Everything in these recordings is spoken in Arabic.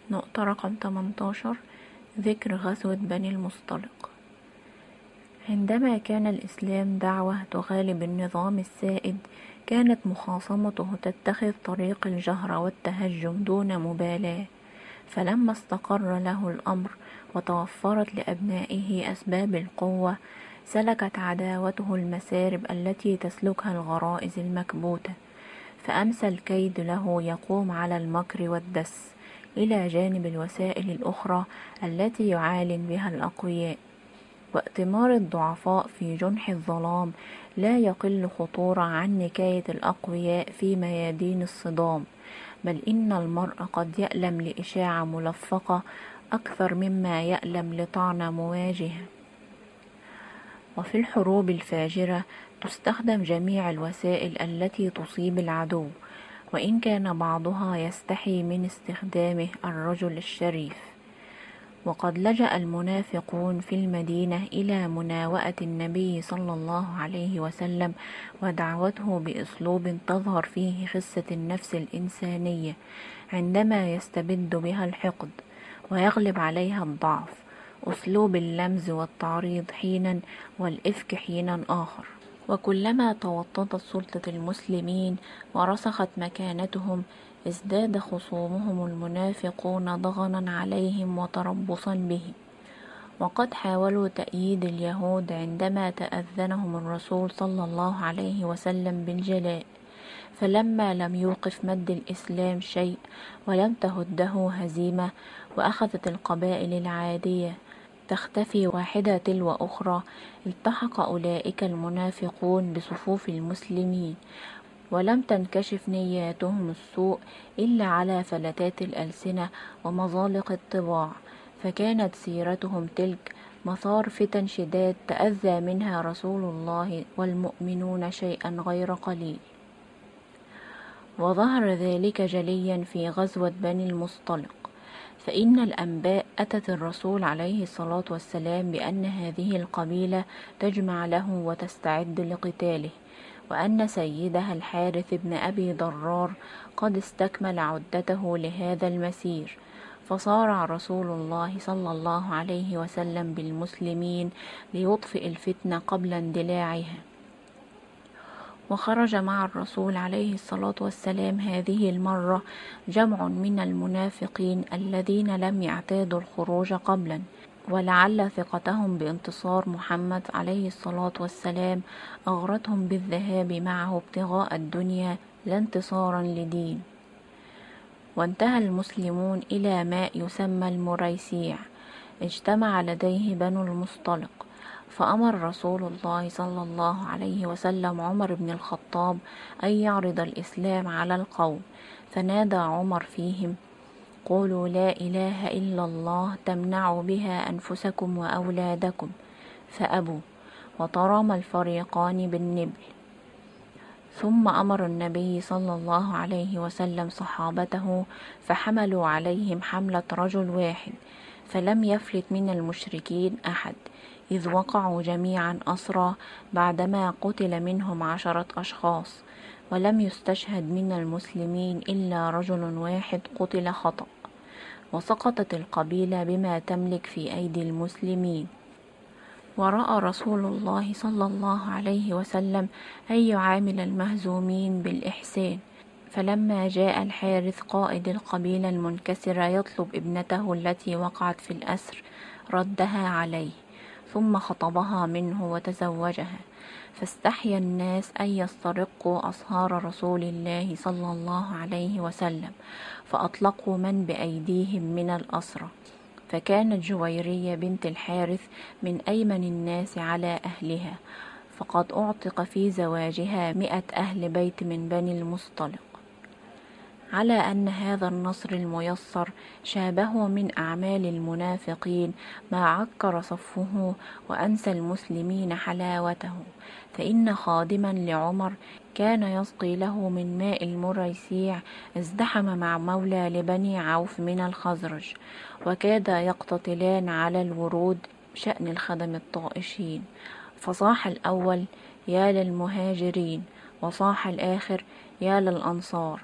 نقطة رقم 18. ذكر غزوة بني المصطلق. عندما كان الإسلام دعوة تغالب النظام السائد، كانت مخاصمته تتخذ طريق الجهر والتهجم دون مبالاة. فلما استقر له الأمر وتوفرت لأبنائه أسباب القوة، سلكت عداوته المسارب التي تسلكها الغرائز المكبوتة، فأمسى الكيد له يقوم على المكر والدس، إلى جانب الوسائل الأخرى التي يعالج بها الأقوياء. وائتمار الضعفاء في جنح الظلام لا يقل خطورة عن نكاية الأقوياء في ميادين الصدام، بل إن المرء قد يألم لإشاعة ملفقة أكثر مما يألم لطعنة مواجهة. وفي الحروب الفاجرة تستخدم جميع الوسائل التي تصيب العدو، وإن كان بعضها يستحي من استخدامه الرجل الشريف. وقد لجأ المنافقون في المدينة إلى مناوئة النبي صلى الله عليه وسلم ودعوته بأسلوب تظهر فيه خسة النفس الإنسانية، عندما يستبد بها الحقد ويغلب عليها الضعف، أسلوب اللمز والتعريض حينا والإفك حينا آخر. وكلما توطدت سلطة المسلمين ورسخت مكانتهم، ازداد خصومهم المنافقون ضغنا عليهم وتربصا بهم. وقد حاولوا تأييد اليهود عندما تأذنهم الرسول صلى الله عليه وسلم بالجلاء، فلما لم يوقف مد الإسلام شيء ولم تهده هزيمة، وأخذت القبائل العادية تختفي واحدة تلو أخرى، التحق أولئك المنافقون بصفوف المسلمين، ولم تنكشف نياتهم السوء إلا على فلتات الألسنة ومزالق الطباع، فكانت سيرتهم تلك مثار فتن شداد تأذى منها رسول الله والمؤمنون شيئا غير قليل. وظهر ذلك جليا في غزوة بني المصطلق، فإن الأنباء أتت الرسول عليه الصلاة والسلام بأن هذه القبيلة تجمع له وتستعد لقتاله، وأن سيدها الحارث بن أبي ضرار قد استكمل عدته لهذا المسير. فصارع رسول الله صلى الله عليه وسلم بالمسلمين ليطفئ الفتنة قبل اندلاعها. وخرج مع الرسول عليه الصلاة والسلام هذه المرة جمع من المنافقين الذين لم يعتادوا الخروج قبلا، ولعل ثقتهم بانتصار محمد عليه الصلاة والسلام أغرتهم بالذهاب معه ابتغاء الدنيا لا انتصارا لدين. وانتهى المسلمون إلى ماء يسمى المريسيع، اجتمع لديه بنو المصطلق، فأمر رسول الله صلى الله عليه وسلم عمر بن الخطاب أن يعرض الإسلام على القوم، فنادى عمر فيهم: قولوا لا إله إلا الله تمنعوا بها أنفسكم وأولادكم، فأبوا، وترامى الفريقان بالنبل. ثم أمر النبي صلى الله عليه وسلم صحابته فحملوا عليهم حملة رجل واحد، فلم يفلت من المشركين أحد، إذ وقعوا جميعا أسرى بعدما قتل منهم 10 أشخاص، ولم يستشهد من المسلمين إلا رجل واحد قتل خطأ. وسقطت القبيلة بما تملك في أيدي المسلمين. ورأى رسول الله صلى الله عليه وسلم أن يعامل المهزومين بالإحسان، فلما جاء الحارث قائد القبيلة المنكسرة يطلب ابنته التي وقعت في الأسر، ردها عليه، ثم خطبها منه وتزوجها، فاستحيا الناس أن يسترقوا أصهار رسول الله صلى الله عليه وسلم، فأطلقوا من بأيديهم من الأسرى. فكانت جويرية بنت الحارث من أيمن الناس على أهلها، فقد أعتق في زواجها 100 أهل بيت من بني المصطلق. على أن هذا النصر الميسر شابه من أعمال المنافقين ما عكر صفه وأنسى المسلمين حلاوته، فإن خادما لعمر كان يسقي له من ماء المريسيع ازدحم مع مولى لبني عوف من الخزرج، وكادا يقتتلان على الورود بشأن الخدم الطائشين، فصاح الأول: يا للمهاجرين، وصاح الآخر: يا للأنصار.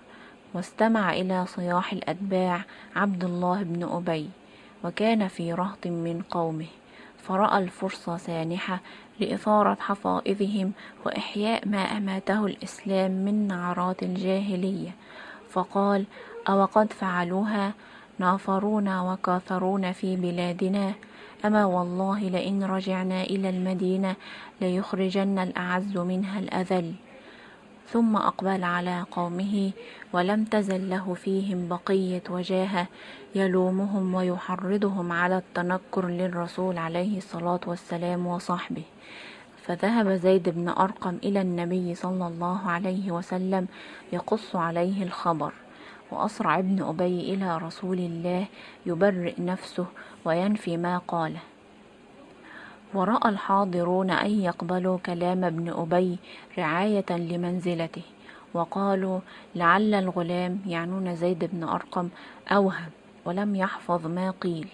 واستمع إلى صياح الأتباع عبد الله بن أبي، وكان في رهط من قومه، فرأى الفرصة سانحة لإثارة حفائظهم وإحياء ما أماته الإسلام من نعرات الجاهلية، فقال: أو قد فعلوها؟ نافرونا وكاثرونا في بلادنا، أما والله لئن رجعنا إلى المدينة ليخرجن الأعز منها الأذل. ثم أقبل على قومه، ولم تزل له فيهم بقية وجاهة يلومهم ويحرضهم على التنكر للرسول عليه الصلاة والسلام وصحبه. فذهب زيد بن أرقم إلى النبي صلى الله عليه وسلم يقص عليه الخبر، وأسرع ابن أبي إلى رسول الله يبرئ نفسه وينفي ما قاله. ورأى الحاضرون أن يقبلوا كلام ابن أبي رعاية لمنزلته، وقالوا: لعل الغلام، يعنون زيد بن أرقم، أوهم ولم يحفظ ما قيل،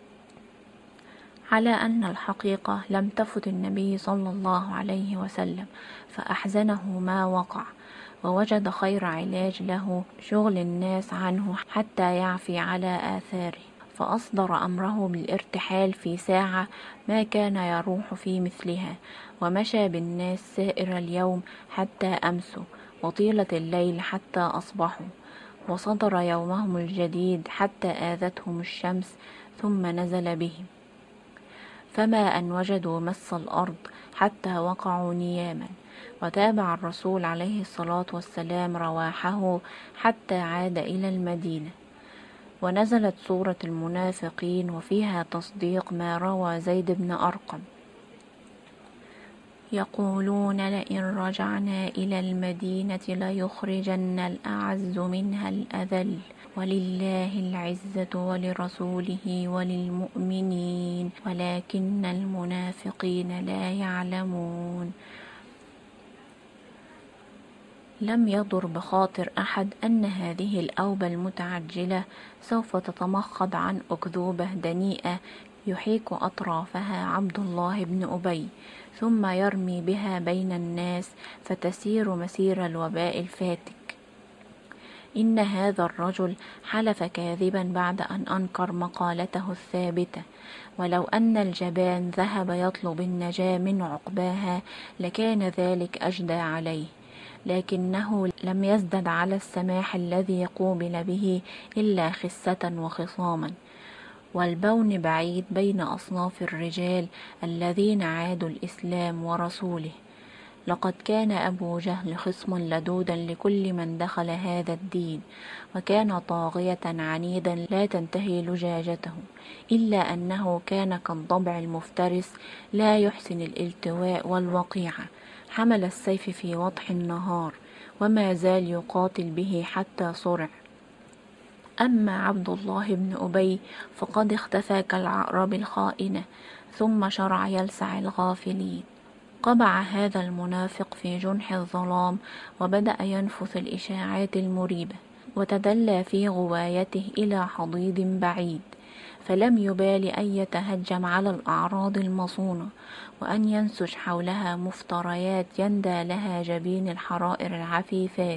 على أن الحقيقة لم تفت النبي صلى الله عليه وسلم، فأحزنه ما وقع، ووجد خير علاج له شغل الناس عنه حتى يعفي على آثاره، فأصدر أمره بالارتحال في ساعة ما كان يروح في مثلها، ومشى بالناس سائر اليوم حتى أمسوا، وطيلة الليل حتى أصبحوا، وصدر يومهم الجديد حتى آذتهم الشمس، ثم نزل بهم، فما أن وجدوا مس الأرض حتى وقعوا نياما، وتابع الرسول عليه الصلاة والسلام رواحه حتى عاد إلى المدينة. ونزلت سورة المنافقين، وفيها تصديق ما روى زيد بن أرقم: يقولون لئن رجعنا إلى المدينة ليخرجن الأعز منها الأذل، ولله العزة ولرسوله وللمؤمنين ولكن المنافقين لا يعلمون. لم يضر بخاطر أحد أن هذه الأوبة المتعجلة سوف تتمخض عن أكذوبة دنيئة يحيك أطرافها عبد الله بن أبي، ثم يرمي بها بين الناس فتسير مسير الوباء الفاتك. إن هذا الرجل حلف كاذبا بعد أن أنكر مقالته الثابتة، ولو أن الجبان ذهب يطلب النجاة من عقباها لكان ذلك أجدى عليه، لكنه لم يزدد على السماح الذي قوبل به إلا خسة وخصاما. والبون بعيد بين أصناف الرجال الذين عادوا الإسلام ورسوله. لقد كان أبو جهل خصما لدودا لكل من دخل هذا الدين، وكان طاغية عنيدا لا تنتهي لجاجته، إلا أنه كان كالضبع المفترس لا يحسن الالتواء والوقيعة، حمل السيف في وضح النهار، وما زال يقاتل به حتى صرع. أما عبد الله بن أبي فقد اختفى كالعقرب الخائنة، ثم شرع يلسع الغافلين. قبع هذا المنافق في جنح الظلام، وبدأ ينفث الإشاعات المريبة، وتدلى في غوايته إلى حضيض بعيد، فلم يبال أن يتهجم على الأعراض المصونة، وأن ينسج حولها مفتريات يندى لها جبين الحرائر العفيفات.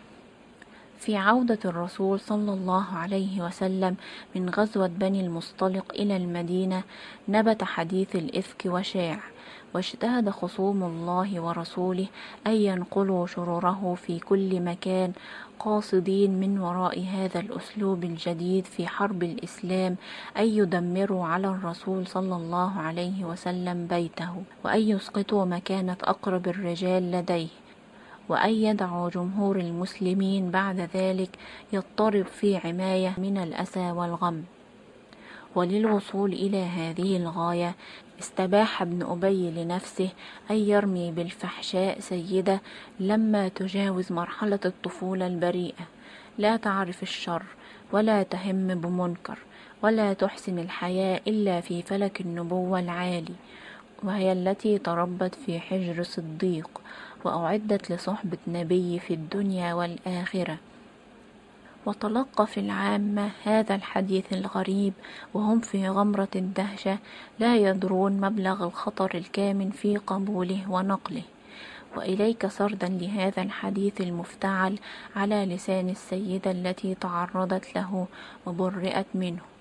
في عودة الرسول صلى الله عليه وسلم من غزوة بني المصطلق إلى المدينة، نبت حديث الإفك وشاع، واجتهد خصوم الله ورسوله أن ينقلوا شروره في كل مكان، قاصدين من وراء هذا الأسلوب الجديد في حرب الإسلام أن يدمروا على الرسول صلى الله عليه وسلم بيته، وأن يسقطوا مكانة أقرب الرجال لديه، وأن يدعوا جمهور المسلمين بعد ذلك يضطرب في عماية من الأسى والغم. وللوصول إلى هذه الغاية استباح ابن أبي لنفسه أن يرمي بالفحشاء سيدة لما تجاوز مرحلة الطفولة البريئة، لا تعرف الشر ولا تهم بمنكر ولا تحسن الحياة إلا في فلك النبوة العالي، وهي التي تربت في حجر صديق وأعدت لصحبة نبي في الدنيا والآخرة. وتلقى في العامة هذا الحديث الغريب وهم في غمرة الدهشة، لا يدرون مبلغ الخطر الكامن في قبوله ونقله، وإليك سردا لهذا الحديث المفتعل على لسان السيدة التي تعرضت له وبرئت منه.